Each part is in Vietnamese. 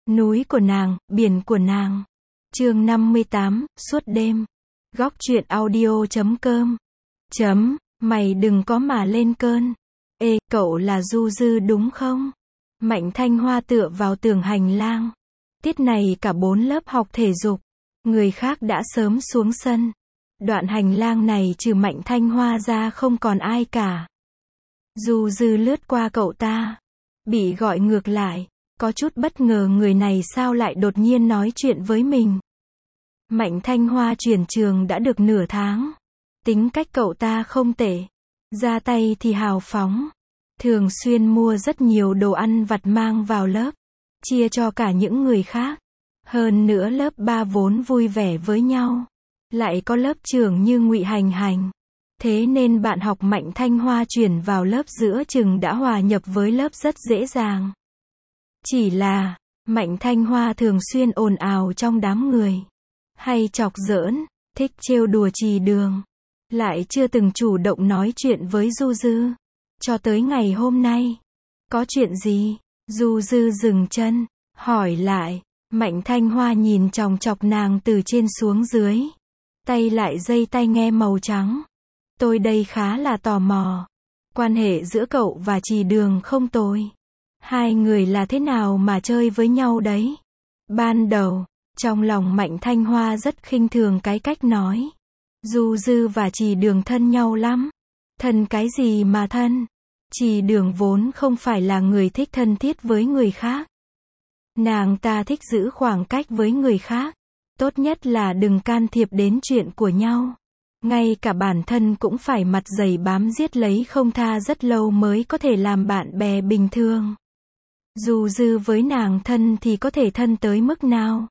Núi của nàng, biển của nàng. Chương 58, suốt đêm. Góc truyện audio.com. Mày đừng có mà lên cơn. Ê, cậu là Du Dư đúng không? Mạnh Thanh Hoa tựa vào tường hành lang. Tiết này cả 4 lớp học thể dục. Người khác đã sớm xuống sân. Đoạn hành lang này trừ Mạnh Thanh Hoa ra không còn ai cả. Du Dư lướt qua cậu ta. Bị gọi ngược lại. Có chút bất ngờ người này sao lại đột nhiên nói chuyện với mình. Mạnh Thanh Hoa chuyển trường đã được nửa tháng. Tính cách cậu ta không tệ. Ra tay thì hào phóng. Thường xuyên mua rất nhiều đồ ăn vặt mang vào lớp. Chia cho cả những người khác. Hơn nữa lớp 3 vốn vui vẻ với nhau. Lại có lớp trưởng như Ngụy Hành Hành. Thế nên bạn học Mạnh Thanh Hoa chuyển vào lớp giữa chừng đã hòa nhập với lớp rất dễ dàng. Chỉ là, Mạnh Thanh Hoa thường xuyên ồn ào trong đám người. Hay chọc giỡn, thích trêu đùa Trì Đường. Lại chưa từng chủ động nói chuyện với Du Dư. Cho tới ngày hôm nay. Có chuyện gì? Du Dư dừng chân, hỏi lại. Mạnh Thanh Hoa nhìn chòng chọc nàng từ trên xuống dưới. Tay lại dây tai nghe màu trắng. Tôi đây khá là tò mò. Quan hệ giữa cậu và Trì Đường không tồi. Hai người là thế nào mà chơi với nhau đấy? Ban đầu, trong lòng Mạnh Thanh Hoa rất khinh thường cái cách nói. Du Dư và Trì Đường thân nhau lắm. Thân cái gì mà thân? Trì Đường vốn không phải là người thích thân thiết với người khác. Nàng ta thích giữ khoảng cách với người khác. Tốt nhất là đừng can thiệp đến chuyện của nhau. Ngay cả bản thân cũng phải mặt dày bám giết lấy không tha rất lâu mới có thể làm bạn bè bình thường. Du Dư với nàng thân thì có thể thân tới mức nào?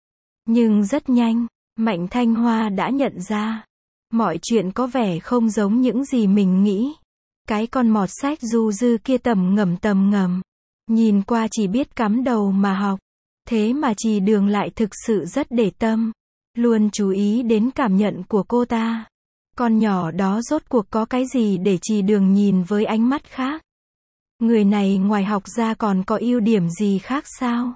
Nhưng rất nhanh, Mạnh Thanh Hoa đã nhận ra. Mọi chuyện có vẻ không giống những gì mình nghĩ. Cái con mọt sách Du Dư kia tầm ngầm. Nhìn qua chỉ biết cắm đầu mà học. Thế mà Trì Đường lại thực sự rất để tâm. Luôn chú ý đến cảm nhận của cô ta. Con nhỏ đó rốt cuộc có cái gì để Trì Đường nhìn với ánh mắt khác? Người này ngoài học ra còn có ưu điểm gì khác sao?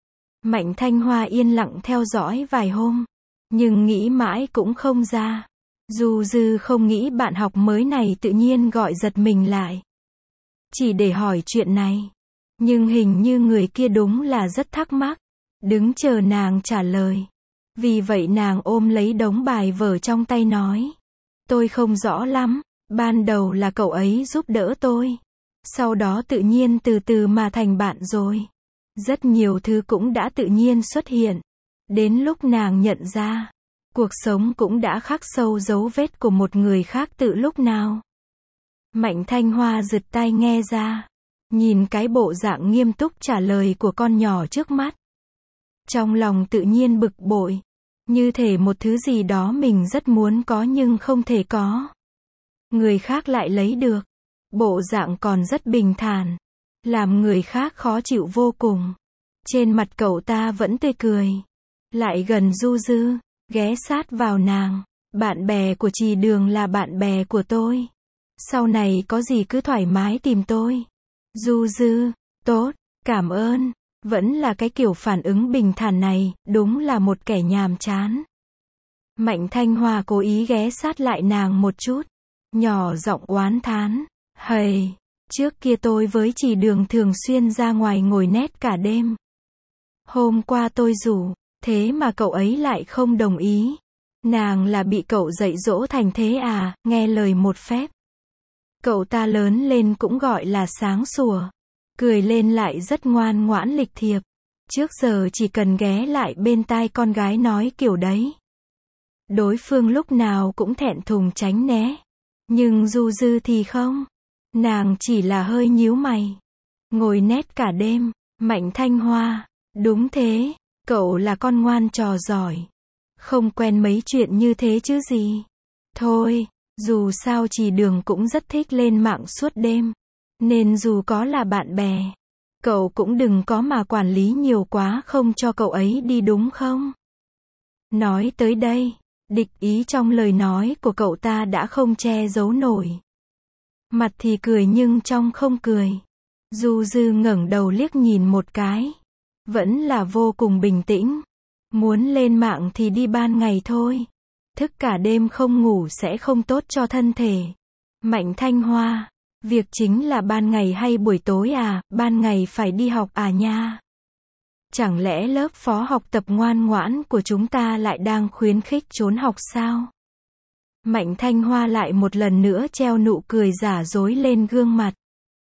Mạnh Thanh Hoa yên lặng theo dõi vài hôm. Nhưng nghĩ mãi cũng không ra. Du Dư không nghĩ bạn học mới này tự nhiên gọi giật mình lại. Chỉ để hỏi chuyện này. Nhưng hình như người kia đúng là rất thắc mắc. Đứng chờ nàng trả lời. Vì vậy nàng ôm lấy đống bài vở trong tay nói. Tôi không rõ lắm. Ban đầu là cậu ấy giúp đỡ tôi. Sau đó tự nhiên từ từ mà thành bạn rồi. Rất nhiều thứ cũng đã tự nhiên xuất hiện. Đến lúc nàng nhận ra. Cuộc sống cũng đã khắc sâu dấu vết của một người khác từ lúc nào. Mạnh Thanh Hoa giật tai nghe ra. Nhìn cái bộ dạng nghiêm túc trả lời của con nhỏ trước mắt. Trong lòng tự nhiên bực bội. Như thể một thứ gì đó mình rất muốn có nhưng không thể có. Người khác lại lấy được. Bộ dạng còn rất bình thản. Làm người khác khó chịu vô cùng. Trên mặt cậu ta vẫn tươi cười. Lại gần Du Dư. Ghé sát vào nàng. Bạn bè của Trì Đường là bạn bè của tôi. Sau này có gì cứ thoải mái tìm tôi. Du Dư. Tốt. Cảm ơn. Vẫn là cái kiểu phản ứng bình thản này. Đúng là một kẻ nhàm chán. Mạnh Thanh Hoa cố ý ghé sát lại nàng một chút. Nhỏ giọng oán thán. Hầy. Trước kia tôi với Trì Đường thường xuyên ra ngoài ngồi nét cả đêm. Hôm qua tôi rủ. Thế mà cậu ấy lại không đồng ý. Nàng là bị cậu dạy dỗ thành thế à, nghe lời một phép. Cậu ta lớn lên cũng gọi là sáng sủa. Cười lên lại rất ngoan ngoãn lịch thiệp. Trước giờ chỉ cần ghé lại bên tai con gái nói kiểu đấy. Đối phương lúc nào cũng thẹn thùng tránh né. Nhưng Du Dư thì không. Nàng chỉ là hơi nhíu mày. Ngồi nét cả đêm. Mạnh Thanh Hoa. Đúng thế. Cậu là con ngoan trò giỏi. Không quen mấy chuyện như thế chứ gì. Thôi, dù sao Trì Đường cũng rất thích lên mạng suốt đêm. Nên dù có là bạn bè, cậu cũng đừng có mà quản lý nhiều quá không cho cậu ấy đi đúng không? Nói tới đây, địch ý trong lời nói của cậu ta đã không che giấu nổi. Mặt thì cười nhưng trong không cười. Du Dư ngẩng đầu liếc nhìn một cái. vẫn là vô cùng bình tĩnh. Muốn lên mạng thì đi ban ngày thôi. Thức cả đêm không ngủ sẽ không tốt cho thân thể. Mạnh Thanh Hoa, việc chính là ban ngày hay buổi tối à, ban ngày phải đi học à nha. Chẳng lẽ lớp phó học tập ngoan ngoãn của chúng ta lại đang khuyến khích trốn học sao? Mạnh Thanh Hoa lại một lần nữa treo nụ cười giả dối lên gương mặt.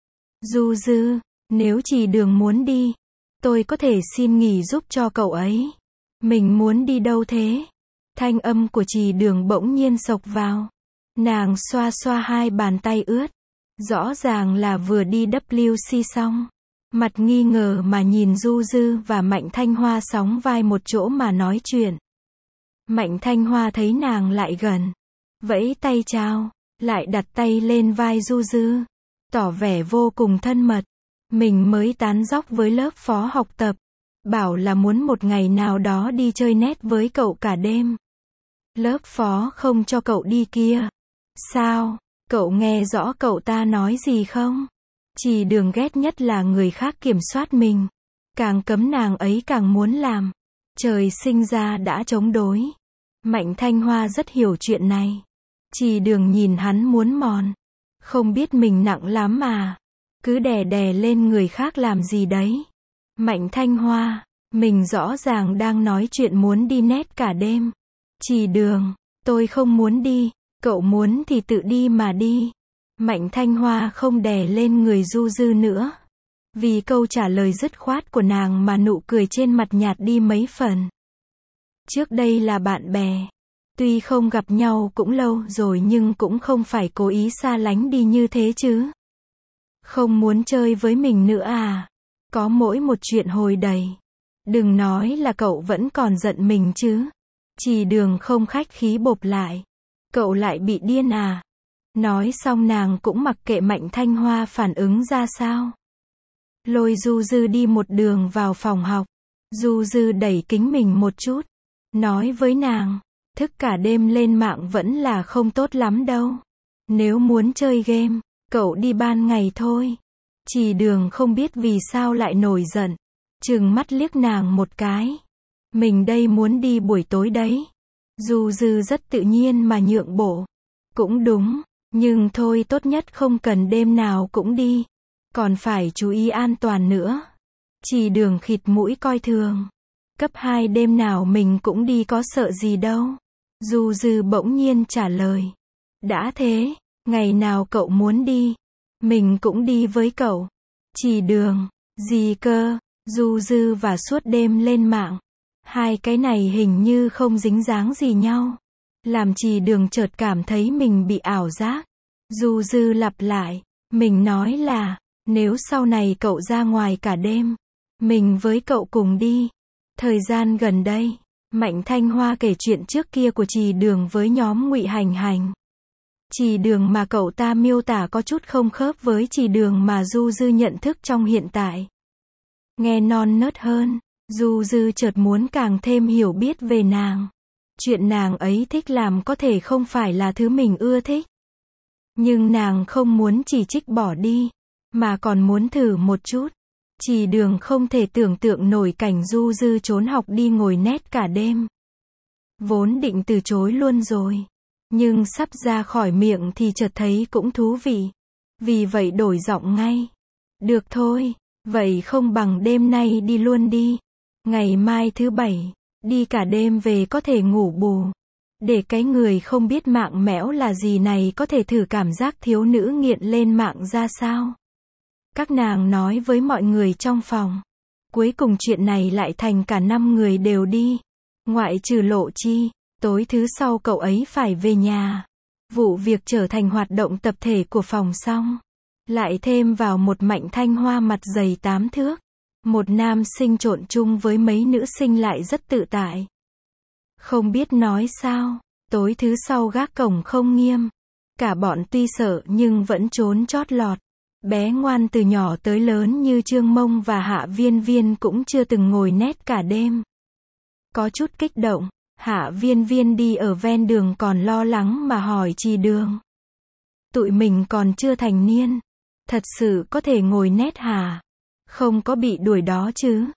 Du Dư, nếu Trì Đường muốn đi, tôi có thể xin nghỉ giúp cho cậu ấy. Mình muốn đi đâu thế? Thanh âm của Trì Đường bỗng nhiên xộc vào. Nàng xoa xoa hai bàn tay ướt. Rõ ràng là vừa đi WC xong. Mặt nghi ngờ mà nhìn Du Dư và Mạnh Thanh Hoa sóng vai một chỗ mà nói chuyện. Mạnh Thanh Hoa thấy nàng lại gần. Vẫy tay chào, lại đặt tay lên vai Du Dư. Tỏ vẻ vô cùng thân mật. Mình mới tán dóc với lớp phó học tập. Bảo là muốn một ngày nào đó đi chơi net với cậu cả đêm. Lớp phó không cho cậu đi kia. Sao? Cậu nghe rõ cậu ta nói gì không? Trì Đường ghét nhất là người khác kiểm soát mình. Càng cấm nàng ấy càng muốn làm. Trời sinh ra đã chống đối. Mạnh Thanh Hoa rất hiểu chuyện này. Trì Đường nhìn hắn muốn mòn. Không biết mình nặng lắm mà. Cứ đè đè lên người khác làm gì đấy. Mạnh Thanh Hoa, mình rõ ràng đang nói chuyện muốn đi net cả đêm. Trì Đường, tôi không muốn đi, cậu muốn thì tự đi mà đi. Mạnh Thanh Hoa không đè lên người Du Dư nữa. Vì câu trả lời dứt khoát của nàng mà nụ cười trên mặt nhạt đi mấy phần. Trước đây là bạn bè. Tuy không gặp nhau cũng lâu rồi nhưng cũng không phải cố ý xa lánh đi như thế chứ. Không muốn chơi với mình nữa à? Có mỗi một chuyện hồi đầy. Đừng nói là cậu vẫn còn giận mình chứ. Trì Đường không khách khí bộp lại. Cậu lại bị điên à? Nói xong nàng cũng mặc kệ Mạnh Thanh Hoa phản ứng ra sao. Lôi Du Dư đi một đường vào phòng học. Du Dư đẩy kính mình một chút. Nói với nàng, thức cả đêm lên mạng vẫn là không tốt lắm đâu. Nếu muốn chơi game, cậu đi ban ngày thôi. Trì Đường không biết vì sao lại nổi giận. Trừng mắt liếc nàng một cái. Mình đây muốn đi buổi tối đấy. Du Dư rất tự nhiên mà nhượng bộ. Cũng đúng, nhưng thôi tốt nhất không cần đêm nào cũng đi. Còn phải chú ý an toàn nữa. Trì Đường khịt mũi coi thường. Cấp 2 đêm nào mình cũng đi có sợ gì đâu. Du Dư bỗng nhiên trả lời. Đã thế, ngày nào cậu muốn đi, mình cũng đi với cậu. Trì Đường, gì cơ? Du Dư và suốt đêm lên mạng. Hai cái này hình như không dính dáng gì nhau. Làm Trì Đường chợt cảm thấy mình bị ảo giác. Du Dư lặp lại, mình nói là, nếu sau này cậu ra ngoài cả đêm, mình với cậu cùng đi. Thời gian gần đây, Mạnh Thanh Hoa kể chuyện trước kia của Trì Đường với nhóm Ngụy Hành Hành. Trì Đường mà cậu ta miêu tả có chút không khớp với Trì Đường mà Du Dư nhận thức trong hiện tại. Nghe non nớt hơn, Du Dư chợt muốn càng thêm hiểu biết về nàng. Chuyện nàng ấy thích làm có thể không phải là thứ mình ưa thích. Nhưng nàng không muốn chỉ trích bỏ đi, mà còn muốn thử một chút. Trì Đường không thể tưởng tượng nổi cảnh Du Dư trốn học đi ngồi net cả đêm. Vốn định từ chối luôn rồi. Nhưng sắp ra khỏi miệng thì chợt thấy cũng thú vị. Vì vậy đổi giọng ngay. Được thôi, vậy không bằng đêm nay đi luôn đi. Ngày mai thứ Bảy, đi cả đêm về có thể ngủ bù. Để cái người không biết mạng mẽo là gì này có thể thử cảm giác thiếu nữ nghiện lên mạng ra sao. Các nàng nói với mọi người trong phòng. Cuối cùng chuyện này lại thành cả 5 người đều đi. Ngoại trừ Lộ Chi, tối thứ sau cậu ấy phải về nhà. Vụ việc trở thành hoạt động tập thể của phòng xong. Lại thêm vào một Mạnh Thanh Hoa mặt dày 8 thước. Một nam sinh trộn chung với mấy nữ sinh lại rất tự tại. Không biết nói sao, tối thứ sau gác cổng không nghiêm. Cả bọn tuy sợ nhưng vẫn trốn chót lọt. Bé ngoan từ nhỏ tới lớn như Trương Mông và Hạ Viên Viên cũng chưa từng ngồi net cả đêm. Có chút kích động, Hạ Viên Viên đi ở ven đường còn lo lắng mà hỏi Trì Đường. Tụi mình còn chưa thành niên, thật sự có thể ngồi net hả? Không có bị đuổi đó chứ?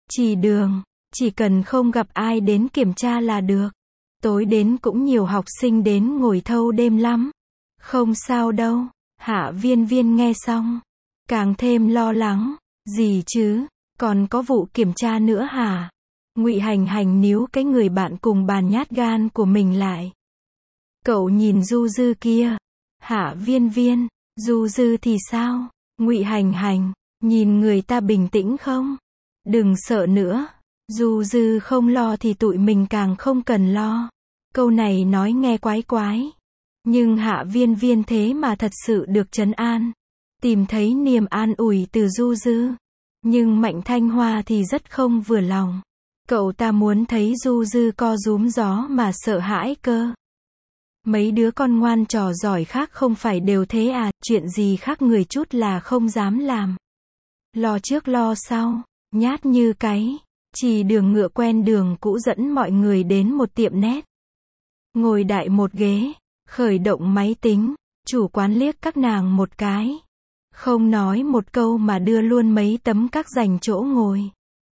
Chỉ Đường, chỉ cần không gặp ai đến kiểm tra là được. Tối đến cũng nhiều học sinh đến ngồi thâu đêm lắm. Không sao đâu. Hạ Viên Viên nghe xong, càng thêm lo lắng. Gì chứ, còn có vụ kiểm tra nữa hả? Ngụy Hành Hành níu cái người bạn cùng bàn nhát gan của mình lại. Cậu nhìn Du Dư kia. Hạ Viên Viên, Du Dư thì sao? Ngụy Hành Hành, nhìn người ta bình tĩnh không? Đừng sợ nữa. Du Dư không lo thì tụi mình càng không cần lo. Câu này nói nghe quái quái. Nhưng Hạ Viên Viên thế mà thật sự được trấn an. Tìm thấy niềm an ủi từ Du Dư. Nhưng Mạnh Thanh Hoa thì rất không vừa lòng. Cậu ta muốn thấy Du Dư co rúm gió mà sợ hãi cơ. Mấy đứa con ngoan trò giỏi khác không phải đều thế à, chuyện gì khác người chút là không dám làm. Lo trước lo sau, nhát như cái. Chỉ Đường ngựa quen đường cũ dẫn mọi người đến một tiệm nét. Ngồi đại một ghế, khởi động máy tính, chủ quán liếc các nàng một cái. Không nói một câu mà đưa luôn mấy tấm các dành chỗ ngồi.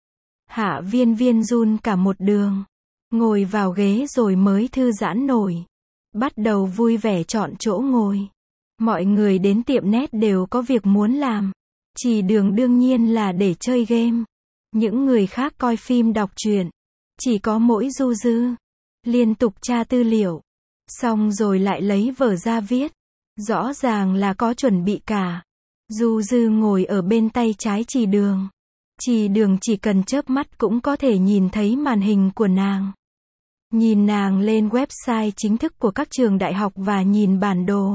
Hạ Viên Viên run cả một đường. Ngồi vào ghế rồi mới thư giãn nổi. Bắt đầu vui vẻ chọn chỗ ngồi. Mọi người đến tiệm nét đều có việc muốn làm. Chỉ Đường đương nhiên là để chơi game. Những người khác coi phim đọc truyện. Chỉ có mỗi Du Dư liên tục tra tư liệu. Xong rồi lại lấy vở ra viết. Rõ ràng là có chuẩn bị cả. Du Dư ngồi ở bên tay trái Chỉ Đường. Chỉ Đường chỉ cần chớp mắt cũng có thể nhìn thấy màn hình của nàng. Nhìn nàng lên website chính thức của các trường đại học và nhìn bản đồ.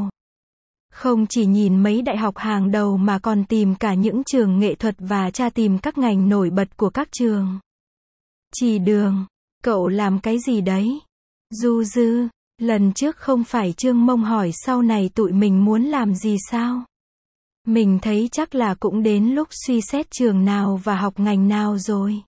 Không chỉ nhìn mấy đại học hàng đầu mà còn tìm cả những trường nghệ thuật và tra tìm các ngành nổi bật của các trường. Chỉ Đường, cậu làm cái gì đấy? Du Dư, lần trước không phải Trương Mông hỏi sau này tụi mình muốn làm gì sao? Mình thấy chắc là cũng đến lúc suy xét trường nào và học ngành nào rồi.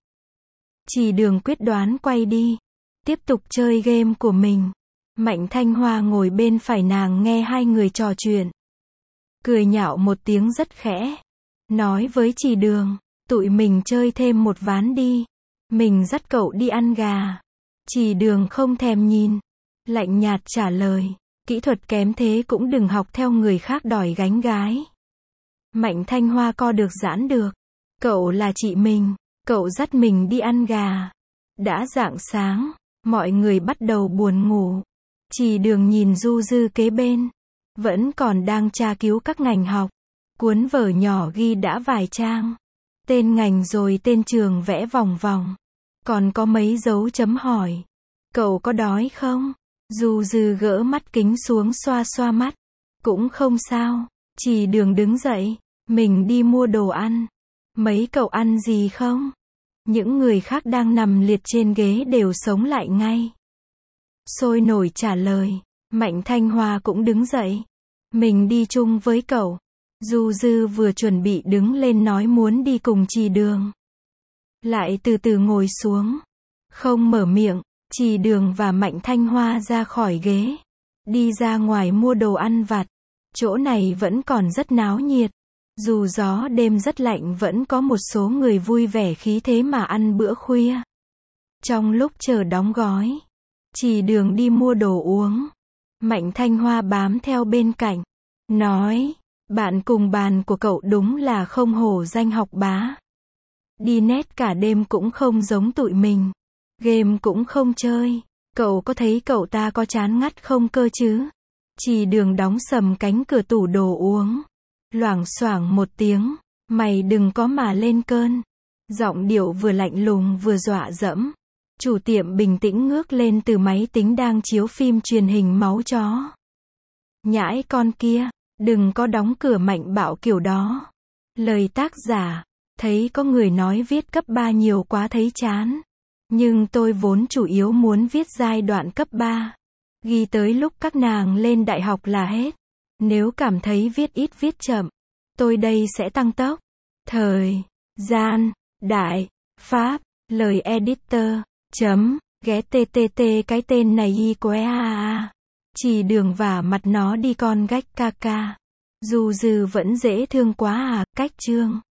Chỉ Đường quyết đoán quay đi. Tiếp tục chơi game của mình. Mạnh Thanh Hoa ngồi bên phải nàng nghe hai người trò chuyện. Cười nhạo một tiếng rất khẽ. Nói với Chỉ Đường, tụi mình chơi thêm một ván đi. Mình dắt cậu đi ăn gà. Chỉ Đường không thèm nhìn. Lạnh nhạt trả lời, kỹ thuật kém thế cũng đừng học theo người khác đòi gánh gái. Mạnh Thanh Hoa co được giãn được. Cậu là chị mình, cậu dắt mình đi ăn gà. Đã rạng sáng, mọi người bắt đầu buồn ngủ. Chỉ Đường nhìn Du Dư kế bên. Vẫn còn đang tra cứu các ngành học. Cuốn vở nhỏ ghi đã vài trang. Tên ngành rồi tên trường vẽ vòng vòng. Còn có mấy dấu chấm hỏi. Cậu có đói không? Du Dư gỡ mắt kính xuống xoa xoa mắt. Cũng không sao. Chỉ Đường đứng dậy. Mình đi mua đồ ăn. Mấy cậu ăn gì không? Những người khác đang nằm liệt trên ghế đều sống lại ngay. Sôi nổi trả lời. Mạnh Thanh Hoa cũng đứng dậy. Mình đi chung với cậu. Du Dư vừa chuẩn bị đứng lên nói muốn đi cùng Chỉ Đường. Lại từ từ ngồi xuống. Không mở miệng. Chỉ Đường và Mạnh Thanh Hoa ra khỏi ghế. Đi ra ngoài mua đồ ăn vặt. Chỗ này vẫn còn rất náo nhiệt. Dù gió đêm rất lạnh vẫn có một số người vui vẻ khí thế mà ăn bữa khuya. Trong lúc chờ đóng gói, Chỉ Đường đi mua đồ uống. Mạnh Thanh Hoa bám theo bên cạnh. Nói, bạn cùng bàn của cậu đúng là không hổ danh học bá. Đi nét cả đêm cũng không giống tụi mình. Game cũng không chơi. Cậu có thấy cậu ta có chán ngắt không cơ chứ? Chỉ Đường đóng sầm cánh cửa tủ đồ uống. Loảng xoảng một tiếng. Mày đừng có mà lên cơn. Giọng điệu vừa lạnh lùng vừa dọa dẫm. Chủ tiệm bình tĩnh ngước lên từ máy tính đang chiếu phim truyền hình máu chó. Nhãi con kia, đừng có đóng cửa mạnh bạo kiểu đó. Lời tác giả, thấy có người nói viết cấp 3 nhiều quá thấy chán. Nhưng tôi vốn chủ yếu muốn viết giai đoạn cấp 3. Ghi tới lúc các nàng lên đại học là hết. Nếu cảm thấy viết ít viết chậm, tôi đây sẽ tăng tốc. Thời gian, đại, pháp, lời editor, ghé ttt cái tên này y của a. Chỉ Đường vả mặt nó đi con gách ca ca. Du Dư vẫn dễ thương quá à, cách chương.